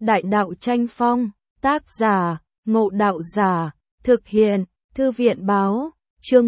Đại đạo tranh phong, tác giả, Ngộ Đạo Giả, thực hiện, Thư viện báo, chương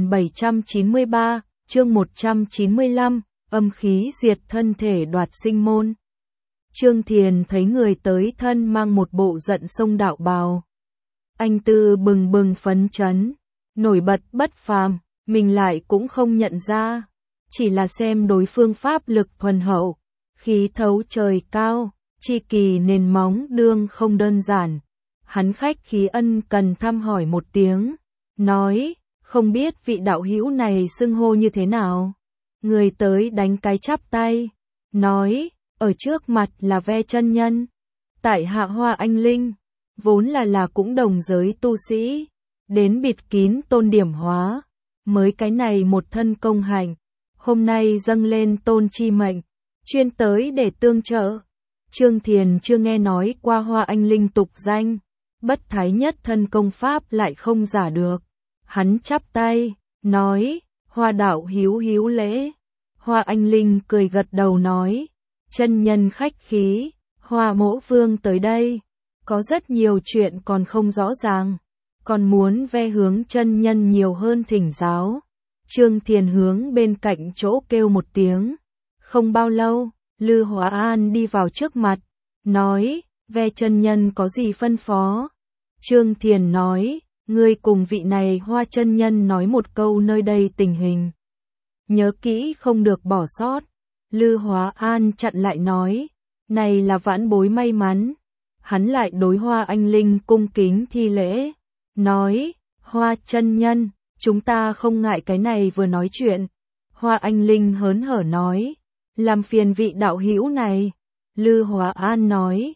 1793, chương 195, âm khí diệt thân thể đoạt sinh môn. Trương Thiền thấy người tới thân mang một bộ giận sông đạo bào. Anh tư bừng bừng phấn chấn, nổi bật bất phàm, mình lại cũng không nhận ra. Chỉ là xem đối phương pháp lực thuần hậu, khí thấu trời cao, chi kỳ nền móng đương không đơn giản. Hắn khách khí ân cần thăm hỏi một tiếng, nói, không biết vị đạo hữu này xưng hô như thế nào. Người tới đánh cái chắp tay, nói, ở trước mặt là Ve chân nhân, tại hạ Hoa Anh Linh, vốn là cũng đồng giới tu sĩ, đến bịt kín tôn điểm hóa, mới cái này một thân công hạnh, hôm nay dâng lên tôn chi mệnh, chuyên tới để tương trợ. Trương Thiền chưa nghe nói qua Hoa Anh Linh tục danh, bất thái nhất thân công pháp lại không giả được. Hắn chắp tay, nói, Hoa đạo hiếu lễ. Hoa Anh Linh cười gật đầu nói, chân nhân khách khí, Hoa mỗ vương tới đây, có rất nhiều chuyện còn không rõ ràng, còn muốn ve hướng chân nhân nhiều hơn thỉnh giáo. Trương Thiền hướng bên cạnh chỗ kêu một tiếng, không bao lâu, Lư Hóa An đi vào trước mặt, nói, Ve chân nhân có gì phân phó? Trương Thiền nói, ngươi cùng vị này Hoa chân nhân nói một câu nơi đây tình hình, nhớ kỹ không được bỏ sót. Lư Hóa An chặn lại nói, này là vãn bối may mắn. Hắn lại đối Hoa Anh Linh cung kính thi lễ, nói, Hoa chân nhân, chúng ta không ngại cái này vừa nói chuyện. Hoa Anh Linh hớn hở nói, làm phiền vị đạo hữu này. Lư Hóa An nói,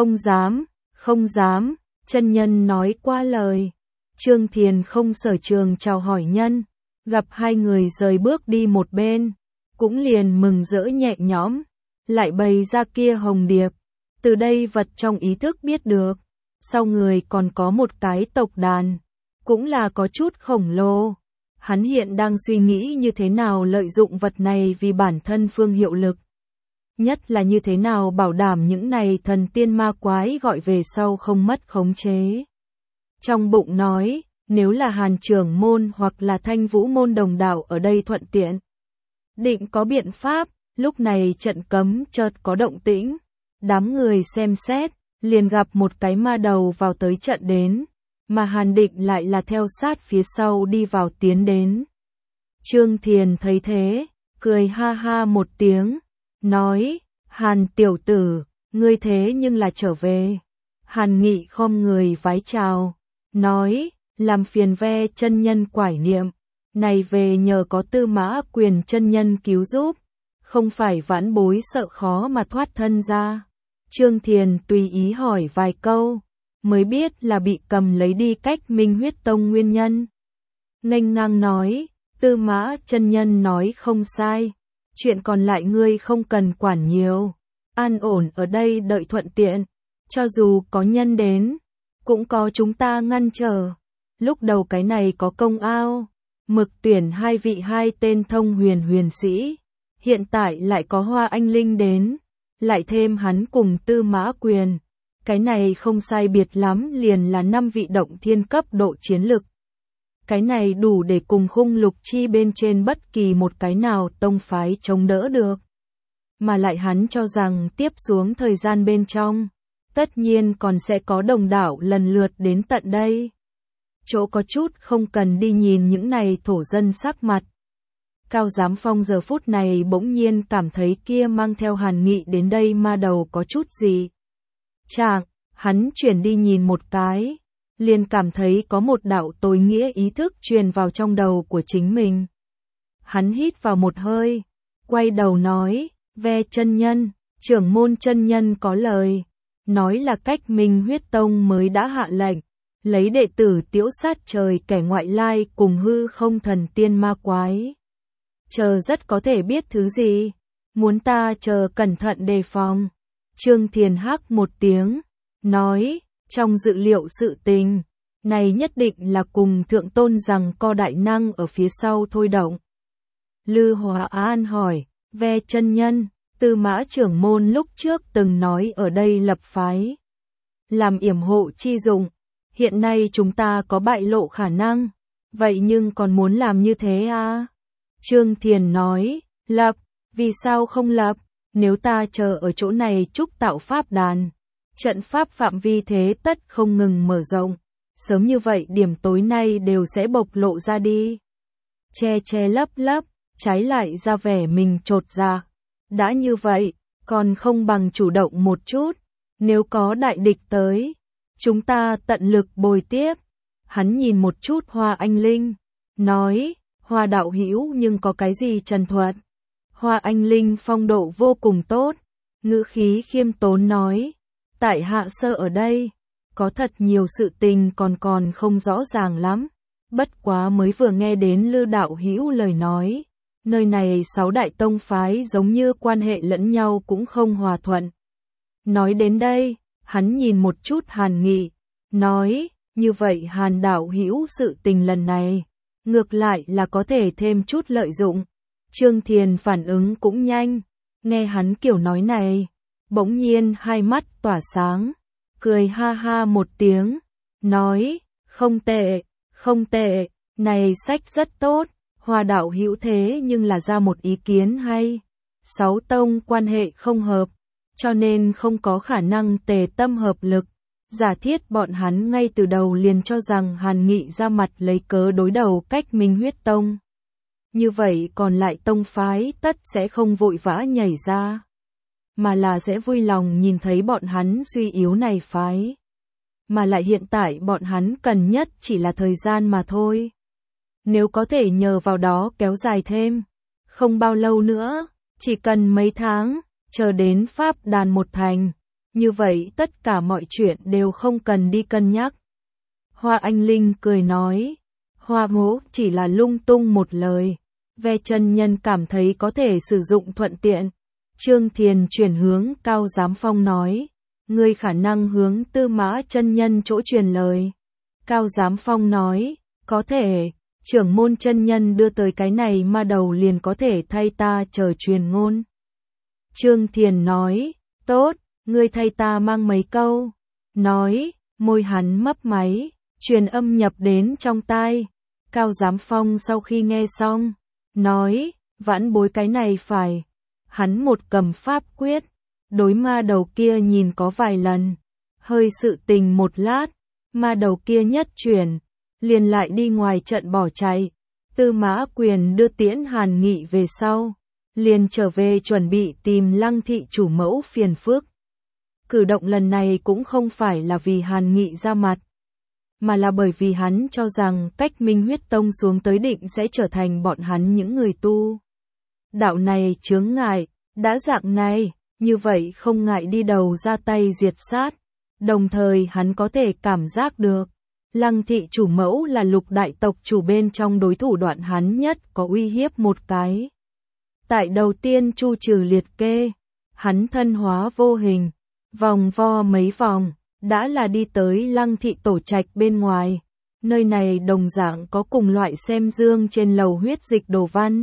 không dám, chân nhân nói qua lời. Trương Thiền không sở trường chào hỏi nhân, gặp hai người rời bước đi một bên, cũng liền mừng rỡ nhẹ nhõm, lại bày ra kia hồng điệp. Từ đây vật trong ý thức biết được, sau người còn có một cái tộc đàn, cũng là có chút khổng lồ. Hắn hiện đang suy nghĩ như thế nào lợi dụng vật này vì bản thân phương hiệu lực. Nhất là như thế nào bảo đảm những này thần tiên ma quái gọi về sau không mất khống chế. Trong bụng nói, nếu là Hàn Trưởng môn hoặc là Thanh Vũ môn đồng đạo ở đây thuận tiện, định có biện pháp. Lúc này trận cấm chợt có động tĩnh, đám người xem xét, liền gặp một cái ma đầu vào tới trận đến, mà Hàn Định lại là theo sát phía sau đi vào tiến đến. Trương Thiền thấy thế, cười ha ha một tiếng, nói, Hàn tiểu tử, ngươi thế nhưng là trở về. Hàn Nghị khom người vái chào, nói, làm phiền Ve chân nhân quải niệm, này về nhờ có Tư Mã Quyền chân nhân cứu giúp, không phải vãn bối sợ khó mà thoát thân ra. Trương Thiền tùy ý hỏi vài câu, mới biết là bị cầm lấy đi cách Minh Huyết Tông nguyên nhân. Nghênh ngang nói, Tư Mã chân nhân nói không sai, chuyện còn lại ngươi không cần quản nhiều, an ổn ở đây đợi thuận tiện, cho dù có nhân đến, cũng có chúng ta ngăn trở. Lúc đầu cái này có công ao, mực tuyển hai vị hai tên thông huyền sĩ, hiện tại lại có Hoa Anh Linh đến, lại thêm hắn cùng Tư Mã Quyền, cái này không sai biệt lắm liền là 5 vị động thiên cấp độ chiến lực. Cái này đủ để cùng Khung Lục Chi bên trên bất kỳ một cái nào tông phái chống đỡ được. Mà lại hắn cho rằng tiếp xuống thời gian bên trong, tất nhiên còn sẽ có đồng đảo lần lượt đến tận đây. Chỗ có chút không cần đi nhìn những này thổ dân sắc mặt. Cao Giám Phong giờ phút này bỗng nhiên cảm thấy kia mang theo Hàn Nghị đến đây ma đầu có chút gì. Chàng, hắn chuyển đi nhìn một cái, liền cảm thấy có một đạo tối nghĩa ý thức truyền vào trong đầu của chính mình. Hắn hít vào một hơi, quay đầu nói, Ve chân nhân, trưởng môn chân nhân có lời, nói là cách Minh Huyết Tông mới đã hạ lệnh, lấy đệ tử tiễu sát trời kẻ ngoại lai cùng hư không thần tiên ma quái. Chờ rất có thể biết thứ gì, muốn ta chờ cẩn thận đề phòng. Trương Thiền hắc một tiếng, nói, trong dự liệu sự tình, này nhất định là cùng thượng tôn rằng co đại năng ở phía sau thôi động. Lư Hóa An hỏi, Ve chân nhân, Tư Mã trưởng môn lúc trước từng nói ở đây lập phái, làm yểm hộ chi dụng, hiện nay chúng ta có bại lộ khả năng, vậy nhưng còn muốn làm như thế à? Trương Thiền nói, lập, vì sao không lập, nếu ta chờ ở chỗ này trúc tạo pháp đàn, trận pháp phạm vi thế tất không ngừng mở rộng, sớm như vậy điểm tối nay đều sẽ bộc lộ ra đi. Che che lấp lấp, trái lại ra vẻ mình chột dạ. Đã như vậy, còn không bằng chủ động một chút, nếu có đại địch tới, chúng ta tận lực bồi tiếp. Hắn nhìn một chút Hoa Anh Linh, nói, Hoa đạo hữu nhưng có cái gì trần thuật? Hoa Anh Linh phong độ vô cùng tốt, ngữ khí khiêm tốn nói, tại hạ sơ ở đây, có thật nhiều sự tình còn không rõ ràng lắm, bất quá mới vừa nghe đến Lư đạo hữu lời nói, nơi này 6 đại tông phái giống như quan hệ lẫn nhau cũng không hòa thuận. Nói đến đây, hắn nhìn một chút Hàn Nghị, nói, như vậy Hàn đạo hữu sự tình lần này, ngược lại là có thể thêm chút lợi dụng. Trương Thiền phản ứng cũng nhanh, nghe hắn kiểu nói này, bỗng nhiên hai mắt tỏa sáng, cười ha ha một tiếng, nói, không tệ, không tệ, này sách rất tốt, Hoa đạo hữu thế nhưng là ra một ý kiến hay. 6 tông quan hệ không hợp, cho nên không có khả năng tề tâm hợp lực. Giả thiết bọn hắn ngay từ đầu liền cho rằng Hàn Nghị ra mặt lấy cớ đối đầu cách Minh Huyết Tông. Như vậy còn lại tông phái tất sẽ không vội vã nhảy ra, mà là sẽ vui lòng nhìn thấy bọn hắn suy yếu này phái. Mà lại hiện tại bọn hắn cần nhất chỉ là thời gian mà thôi. Nếu có thể nhờ vào đó kéo dài thêm, không bao lâu nữa, chỉ cần mấy tháng, chờ đến pháp đàn một thành, như vậy tất cả mọi chuyện đều không cần đi cân nhắc. Hoa Anh Linh cười nói, Hoa mỗ chỉ là lung tung một lời, ve chân nhân cảm thấy có thể sử dụng thuận tiện. Trương Thiền chuyển hướng Cao Giám Phong nói, ngươi khả năng hướng Tư Mã chân nhân chỗ truyền lời. Cao Giám Phong nói, có thể, trưởng môn chân nhân đưa tới cái này ma đầu liền có thể thay ta chờ truyền ngôn. Trương Thiền nói, tốt, ngươi thay ta mang mấy câu. Nói, môi hắn mấp máy, truyền âm nhập đến trong tai. Cao Giám Phong sau khi nghe xong, nói, vãn bối cái này phải. Hắn một cầm pháp quyết, đối ma đầu kia nhìn có vài lần. Hơi sự tình một lát, ma đầu kia nhất chuyển, liền lại đi ngoài trận bỏ chạy. Tư Mã Quyền đưa tiễn Hàn Nghị về sau, liền trở về chuẩn bị tìm Lăng thị chủ mẫu phiền phức. Cử động lần này cũng không phải là vì Hàn Nghị ra mặt, mà là bởi vì hắn cho rằng cách Minh Huyết Tông xuống tới định sẽ trở thành bọn hắn những người tu đạo này chướng ngại, đã dạng này, như vậy không ngại đi đầu ra tay diệt sát. Đồng thời hắn có thể cảm giác được, Lăng thị chủ mẫu là Lục đại tộc chủ bên trong đối thủ đoạn hắn nhất có uy hiếp một cái. Tại đầu tiên chu trừ liệt kê, hắn thân hóa vô hình, vòng vo mấy vòng, đã là đi tới Lăng thị tổ trạch bên ngoài. Nơi này đồng dạng có cùng loại xem dương trên lầu huyết dịch đồ văn.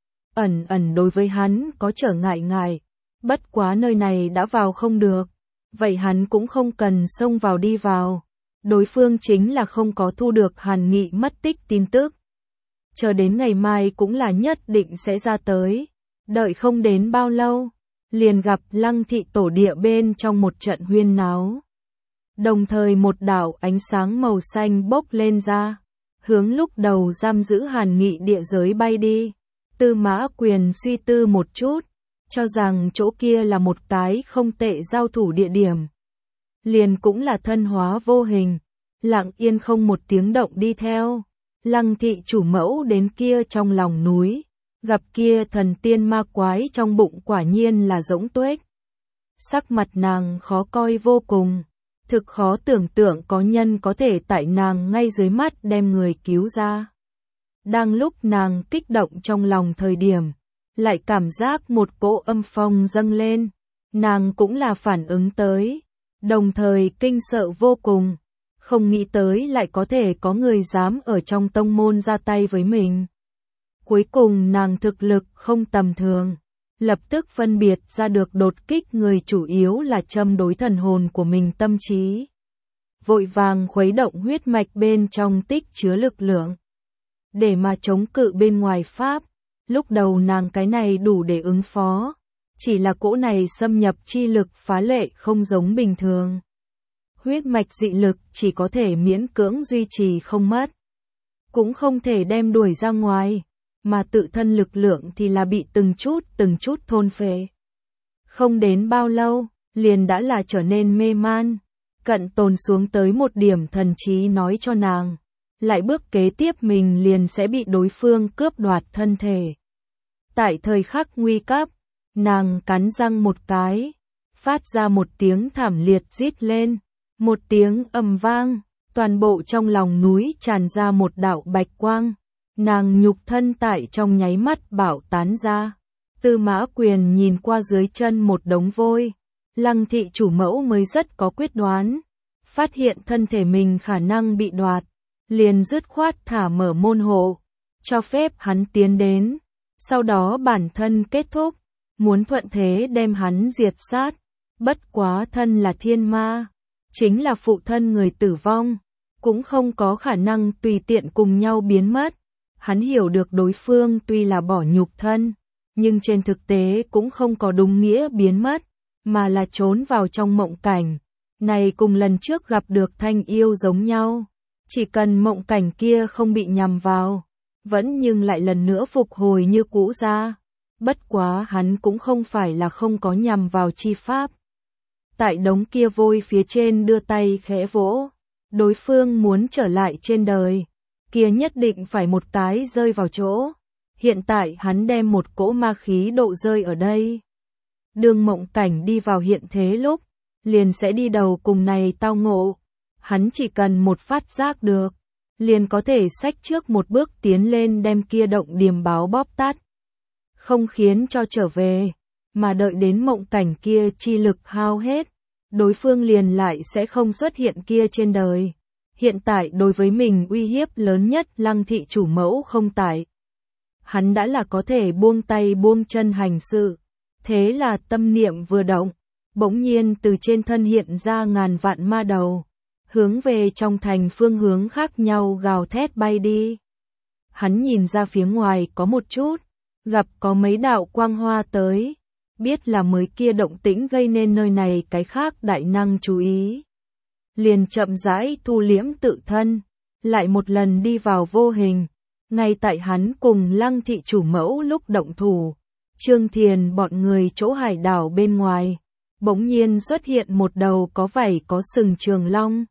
Ẩn đối với hắn có trở ngại ngại, bất quá nơi này đã vào không được, vậy hắn cũng không cần xông vào đi vào. Đối phương chính là không có thu được Hàn Nghị mất tích tin tức. Chờ đến ngày mai cũng là nhất định sẽ ra tới. Đợi không đến bao lâu, liền gặp Lăng thị tổ địa bên trong một trận huyên náo. Đồng thời một đạo ánh sáng màu xanh bốc lên ra, hướng lúc đầu giam giữ Hàn Nghị địa giới bay đi. Tư Mã Quyền suy tư một chút, cho rằng chỗ kia là một cái không tệ giao thủ địa điểm. Liền cũng là thân hóa vô hình, lặng yên không một tiếng động đi theo. Lăng thị chủ mẫu đến kia trong lòng núi, gặp kia thần tiên ma quái trong bụng quả nhiên là rỗng tuếch. Sắc mặt nàng khó coi vô cùng, thực khó tưởng tượng có nhân có thể tại nàng ngay dưới mắt đem người cứu ra. Đang lúc nàng kích động trong lòng thời điểm, lại cảm giác một cỗ âm phong dâng lên, nàng cũng là phản ứng tới, đồng thời kinh sợ vô cùng, không nghĩ tới lại có thể có người dám ở trong tông môn ra tay với mình. Cuối cùng nàng thực lực không tầm thường, lập tức phân biệt ra được đột kích người chủ yếu là châm đối thần hồn của mình tâm trí. Vội vàng khuấy động huyết mạch bên trong tích chứa lực lượng. Để mà chống cự bên ngoài pháp, lúc đầu nàng cái này đủ để ứng phó. Chỉ là cỗ này xâm nhập chi lực phá lệ không giống bình thường. Huyết mạch dị lực chỉ có thể miễn cưỡng duy trì không mất. Cũng không thể đem đuổi ra ngoài, mà tự thân lực lượng thì là bị từng chút thôn phệ. Không đến bao lâu, liền đã là trở nên mê man, cận tồn xuống tới một điểm thần trí nói cho nàng. Lại bước kế tiếp mình liền sẽ bị đối phương cướp đoạt thân thể. Tại thời khắc nguy cấp, nàng cắn răng một cái, phát ra một tiếng thảm liệt rít lên, một tiếng ầm vang, toàn bộ trong lòng núi tràn ra một đạo bạch quang, nàng nhục thân tại trong nháy mắt bạo tán ra. Tư Mã Quyền nhìn qua dưới chân một đống vôi, Lăng thị chủ mẫu mới rất có quyết đoán, phát hiện thân thể mình khả năng bị đoạt, liền dứt khoát thả mở môn hộ, cho phép hắn tiến đến, sau đó bản thân kết thúc, muốn thuận thế đem hắn diệt sát. Bất quá thân là thiên ma, chính là phụ thân người tử vong, cũng không có khả năng tùy tiện cùng nhau biến mất. Hắn hiểu được đối phương tuy là bỏ nhục thân, nhưng trên thực tế cũng không có đúng nghĩa biến mất, mà là trốn vào trong mộng cảnh. Này cùng lần trước gặp được Thanh Yêu giống nhau, chỉ cần mộng cảnh kia không bị nhằm vào, vẫn nhưng lại lần nữa phục hồi như cũ ra. Bất quá hắn cũng không phải là không có nhằm vào chi pháp. Tại đống kia vôi phía trên đưa tay khẽ vỗ, đối phương muốn trở lại trên đời, kia nhất định phải một cái rơi vào chỗ. Hiện tại hắn đem một cỗ ma khí độ rơi ở đây. Đường mộng cảnh đi vào hiện thế lúc, liền sẽ đi đầu cùng này tao ngộ. Hắn chỉ cần một phát giác được, liền có thể xách trước một bước tiến lên đem kia động điềm báo bóp tát. Không khiến cho trở về, mà đợi đến mộng cảnh kia chi lực hao hết, đối phương liền lại sẽ không xuất hiện kia trên đời. Hiện tại đối với mình uy hiếp lớn nhất Lăng thị chủ mẫu không tại. Hắn đã là có thể buông tay buông chân hành sự. Thế là tâm niệm vừa động, bỗng nhiên từ trên thân hiện ra ngàn vạn ma đầu, hướng về trong thành phương hướng khác nhau gào thét bay đi. Hắn nhìn ra phía ngoài có một chút, gặp có mấy đạo quang hoa tới, biết là mới kia động tĩnh gây nên nơi này cái khác đại năng chú ý. Liền chậm rãi thu liễm tự thân, lại một lần đi vào vô hình, ngay tại hắn cùng Lăng thị chủ mẫu lúc động thủ, Trương Thiền bọn người chỗ hải đảo bên ngoài, bỗng nhiên xuất hiện một đầu có vảy có sừng trường long.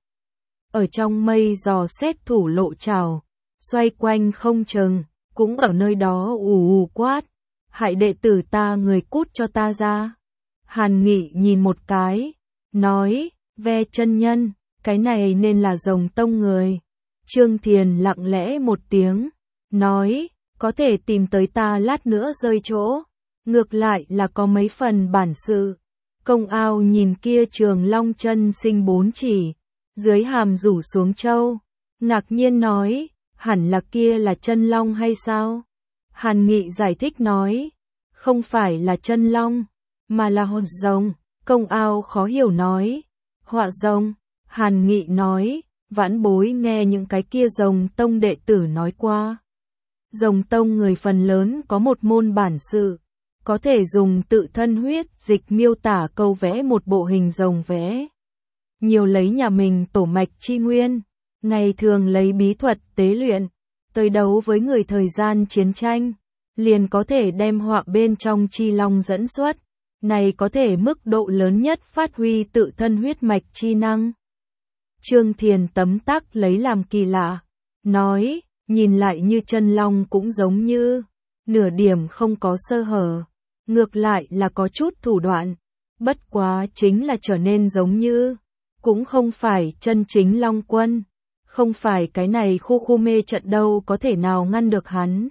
Ở trong mây giò xét thủ lộ trào, xoay quanh không chừng, cũng ở nơi đó ù ù quát, hại đệ tử ta người cút cho ta ra. Hàn Nghị nhìn một cái, nói, ve chân nhân, cái này nên là rồng tông người. Trương Thiền lặng lẽ một tiếng, nói, có thể tìm tới ta lát nữa rơi chỗ, ngược lại là có mấy phần bản sự. Công Ao nhìn kia trường long chân sinh 4 chỉ, dưới hàm rủ xuống châu, ngạc nhiên nói, hẳn là kia là chân long hay sao? Hàn Nghị giải thích nói, không phải là chân long, mà là hồn rồng. Công Ao khó hiểu nói, họa rồng. Hàn Nghị nói, vãn bối nghe những cái kia rồng tông đệ tử nói qua. Rồng tông người phần lớn có một môn bản sự, có thể dùng tự thân huyết dịch miêu tả câu vẽ một bộ hình rồng vẽ. Nhiều lấy nhà mình tổ mạch chi nguyên, ngày thường lấy bí thuật tế luyện, tới đấu với người thời gian chiến tranh, liền có thể đem họa bên trong chi long dẫn xuất, này có thể mức độ lớn nhất phát huy tự thân huyết mạch chi năng. Trương Thiền tấm tắc lấy làm kỳ lạ, nói, nhìn lại như chân long cũng giống như, nửa điểm không có sơ hở, ngược lại là có chút thủ đoạn, bất quá chính là trở nên giống như, cũng không phải chân chính long quân, không phải cái này khu mê trận đâu có thể nào ngăn được hắn.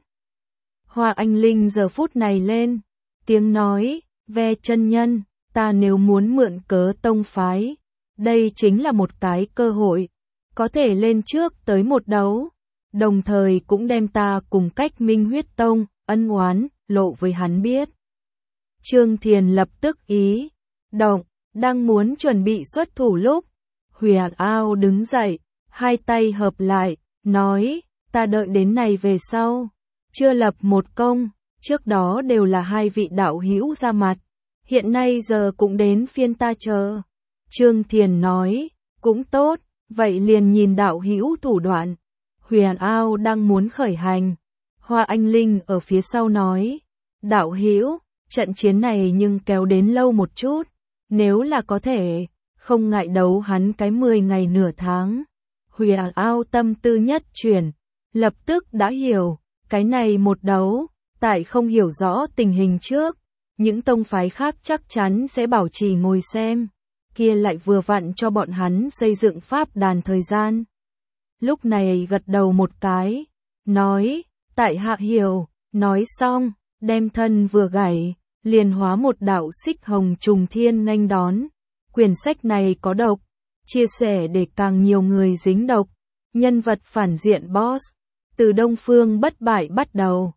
Hoa Anh Linh giờ phút này lên, tiếng nói, ve chân nhân, ta nếu muốn mượn cớ tông phái, đây chính là một cái cơ hội, có thể lên trước tới một đấu, đồng thời cũng đem ta cùng cách Minh Huyết Tông, ân oán, lộ với hắn biết. Trương Thiền lập tức ý động, đang muốn chuẩn bị xuất thủ lúc Huyền Ao đứng dậy, hai tay hợp lại, nói, ta đợi đến này về sau, chưa lập một công, trước đó đều là hai vị đạo hữu ra mặt, hiện nay giờ cũng đến phiên ta chờ. Trương Thiền nói, cũng tốt, vậy liền nhìn đạo hữu thủ đoạn. Huyền Ao đang muốn khởi hành, Hoa Anh Linh ở phía sau nói, đạo hữu, trận chiến này nhưng kéo đến lâu một chút, nếu là có thể, không ngại đấu hắn cái 10 ngày nửa tháng. Huyền Ao tâm tư nhất chuyển, lập tức đã hiểu, cái này một đấu, tại không hiểu rõ tình hình trước, những tông phái khác chắc chắn sẽ bảo trì ngồi xem, kia lại vừa vặn cho bọn hắn xây dựng pháp đàn thời gian. Lúc này gật đầu một cái, nói, tại hạ hiểu, nói xong, đem thân vừa gảy, liền hóa một đạo xích hồng trùng thiên nghênh đón. Quyển sách này có độc, chia sẻ để càng nhiều người dính độc, nhân vật phản diện boss, từ Đông Phương bất bại bắt đầu.